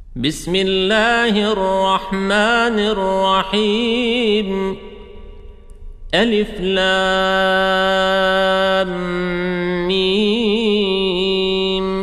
بسم الله الرحمن الرحيم. ألف لام ميم.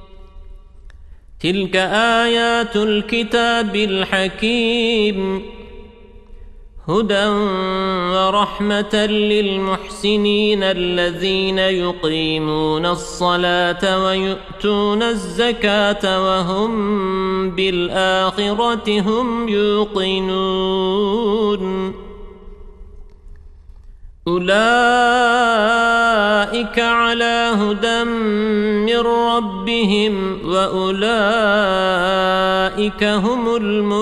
تلك آيات الكتاب الحكيم، هدى ورحمة للمحسنين الذين يقيمون الصلاة ويؤتون الزكاة وهم بالآخرة هم يوقنون. أولئك على هدى من ربهم وأولئك هم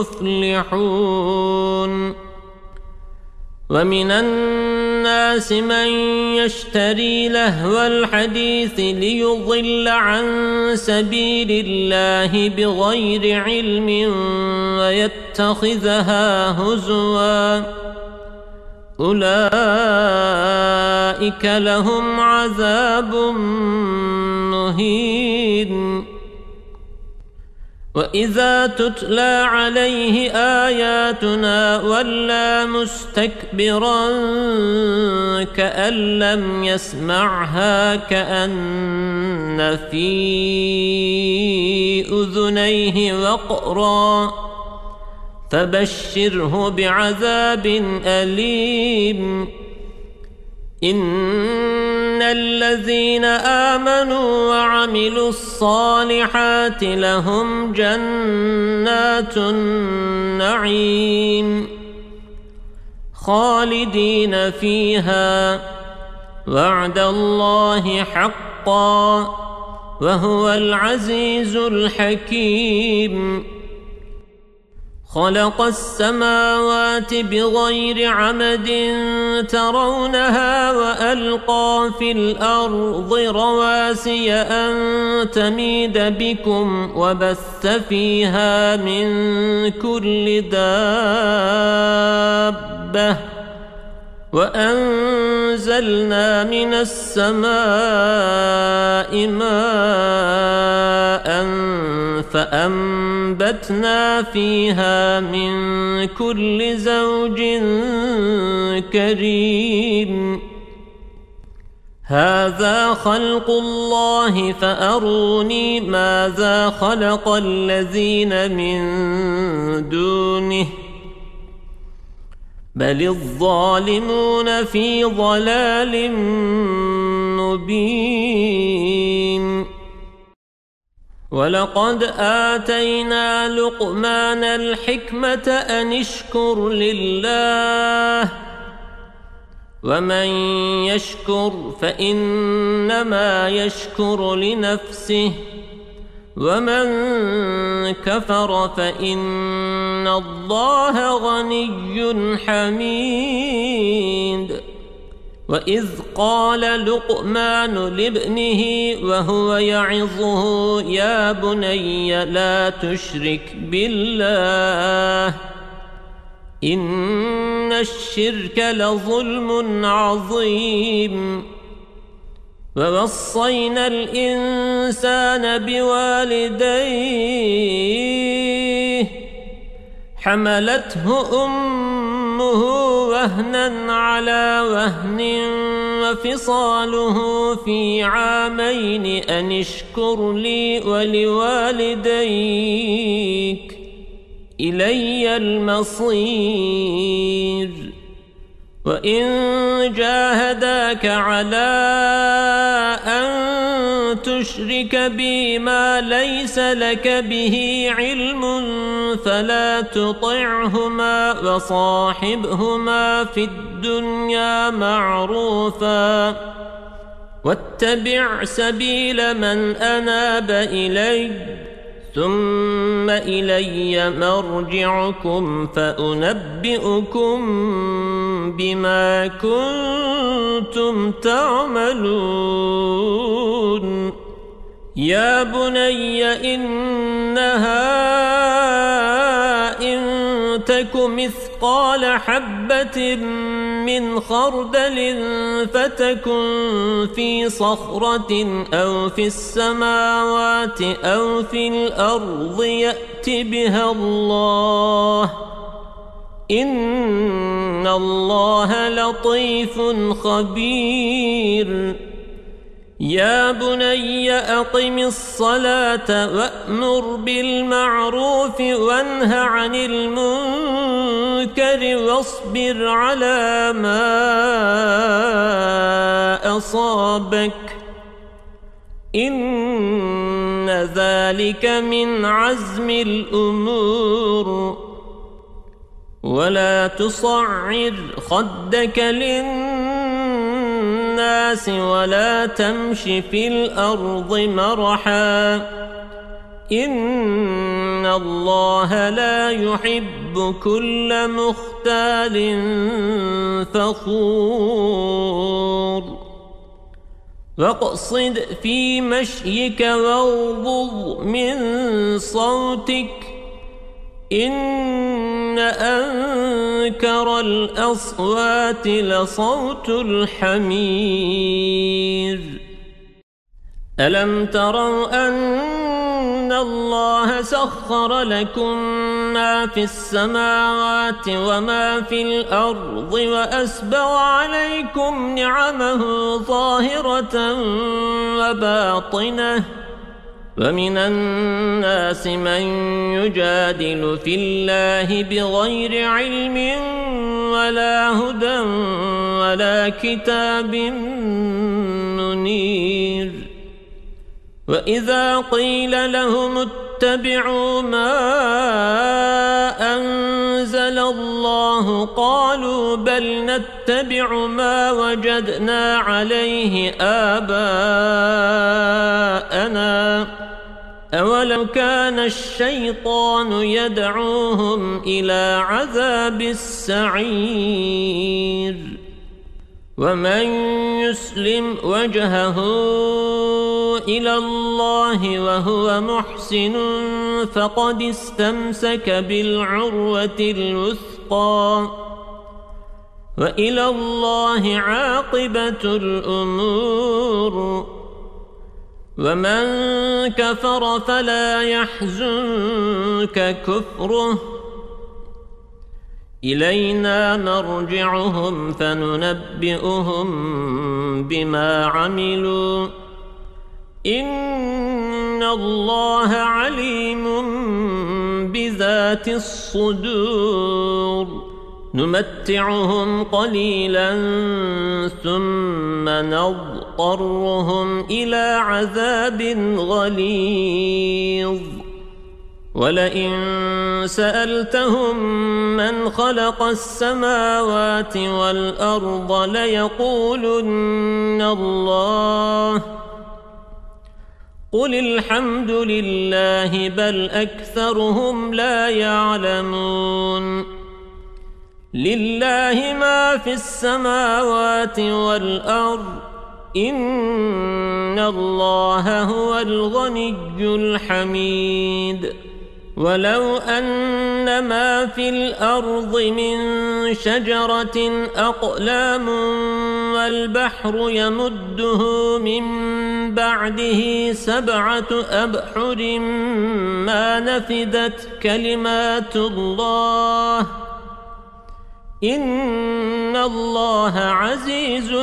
المفلحون. ومن الناس من يشتري لهو الحديث ليضل عن سبيل الله بغير علم ويتخذها هزوا، أولئك لهم عذاب مهين. وإذا تتلى عليه آياتنا ولى مستكبرا كأن لم يسمعها كأن في أذنيه وقرا، فبشره بعذاب أليم. إن الذين آمنوا وعملوا الصالحات لهم جنات النعيم خالدين فيها، وعد الله حقا وهو العزيز الحكيم. خلق السماوات بغير عمد ترونها وألقى في الأرض رواسي أن تميد بكم وبث فيها من كل دابة، وأنزلنا من السماء ماء فأنبتنا فيها من كل زوج كريم. هذا خلق الله فأروني ماذا خلق الذين من دونه، بل الظالمون في ضلال مبين. ولقد آتينا لقمان الحكمة أن اشكر لله، ومن يشكر فإنما يشكر لنفسه، ومن كفر فإن الله غني حميد. وإذ قال لقمان لابنه وهو يعظه يا بني لا تشرك بالله إن الشرك لظلم عظيم. ووصينا الإنسان بوالديه حملته أمه وهنا على وهن وفصاله في عامين أن اشكر لي ولوالديك إلي المصير. وإن جاهداك على أن تشرك بي ما ليس لك به علم فلا تطعهما وصاحبهما في الدنيا معروفا، واتبع سبيل من أناب إلي، ثم إلي مرجعكم فأنبئكم بما كنتم تعملون. يا بني إنها إن تك مثقال حبة من خردل فتكن في صخرة أو في السماوات أو في الأرض يأت بها الله إن الله لطيف خبير يا بني أقم الصلاة وأمر بالمعروف وانه عن المنكر واصبر على ما أصابك إن ذلك من عزم الأمور ولا تصعر خدك للناس ولا تمش في الأرض مرحا إن الله لا يحب كل مختال فخور واقصد في مشيك واغضض من صوتك إن أنكر الأصوات لصوت الحمير ألم تروا أن الله سخر لكم ما في السماوات وما في الأرض وأسبغ عليكم نعمه ظاهرة وباطنة ومن الناس من يجادل في الله بغير علم ولا هدى ولا كتاب منير وإذا قيل لهم اتبعوا ما أنزل الله قالوا بل نتبع ما وجدنا عليه آباءنا أولو كان الشيطان يدعوهم إلى عذاب السعير ومن يسلم وجهه إلى الله وهو محسن فقد استمسك بالعروة الوثقى وإلى الله عاقبة الأمور ومن كفر فلا يحزنك كفره إلينا مرجعهم فننبئهم بما عملوا إن الله عليم بذات الصدور نمتعهم قليلا ثم نضطرهم إلى عذاب غليظ ولئن سألتهم من خلق السماوات والأرض ليقولن الله قل الحمد لله بل أكثرهم لا يعلمون لله ما في السماوات والأرض إن الله هو الغني الحميد ولو أن ما في الأرض من شجرة أقلام والبحر يمده من بعده 7 أبحر ما نفدت كلمات الله إن الله عزيز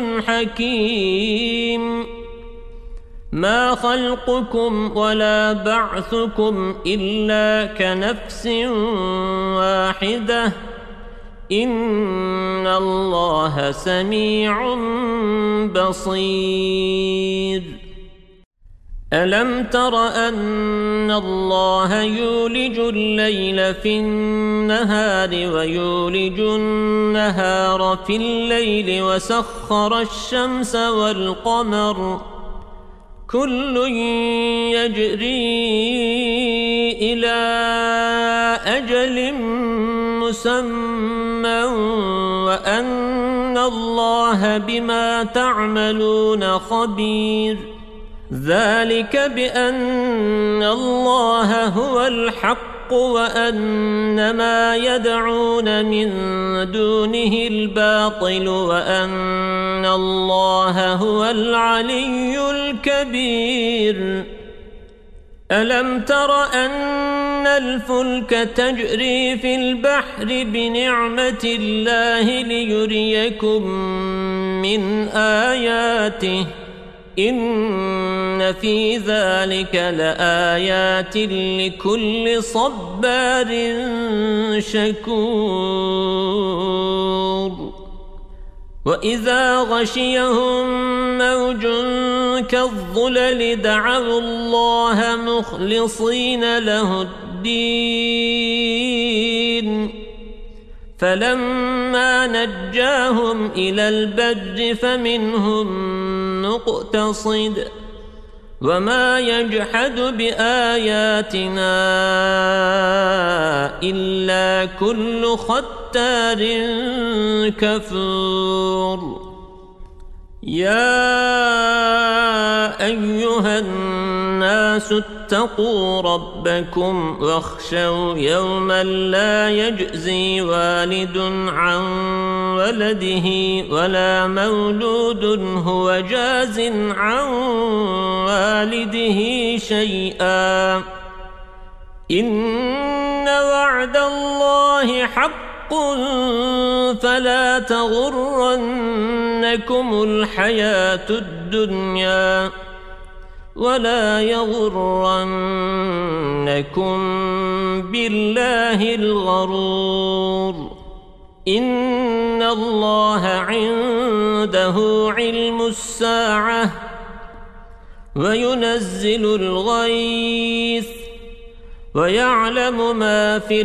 حكيم ما خلقكم ولا بعثكم إلا كنفس واحدة إن الله سميع بصير ألم تر أن الله يولج الليل في النهار ويولج النهار في الليل وسخر الشمس والقمر كل يجري إلى أجل مسمى وأن الله بما تعملون خبير ذلك بأن الله هو الحق وأن ما يدعون من دونه الباطل وأن الله هو العلي الكبير ألم تر أن الفلك تجري في البحر بنعمة الله ليريكم من آياته إن في ذلك لآيات لكل صبار شكور وإذا غشيهم موج كالظلل دعوا الله مخلصين له الدين فلما نجاهم إلى البر فمنهم مقتصد وما يجحد بآياتنا إلا كل ختار كفور يا أيها الناس اتقوا ربكم واخشوا يوما لا يجزي والد عن ولده ولا مولود هو جاز عن والده شيئا إن وعد الله حق فلا تغرنكم الحياة الدنيا ولا يغرنكم بالله الغرور إن الله عنده علم الساعة وينزل الغيث ويعلم ما في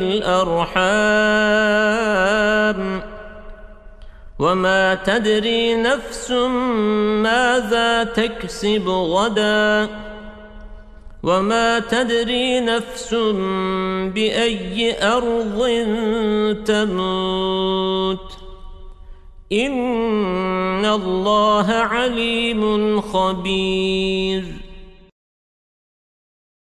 الأرحام وما تدري نفس ماذا تكسب غدا وما تدري نفس بأي أرض تموت إن الله عليم خبير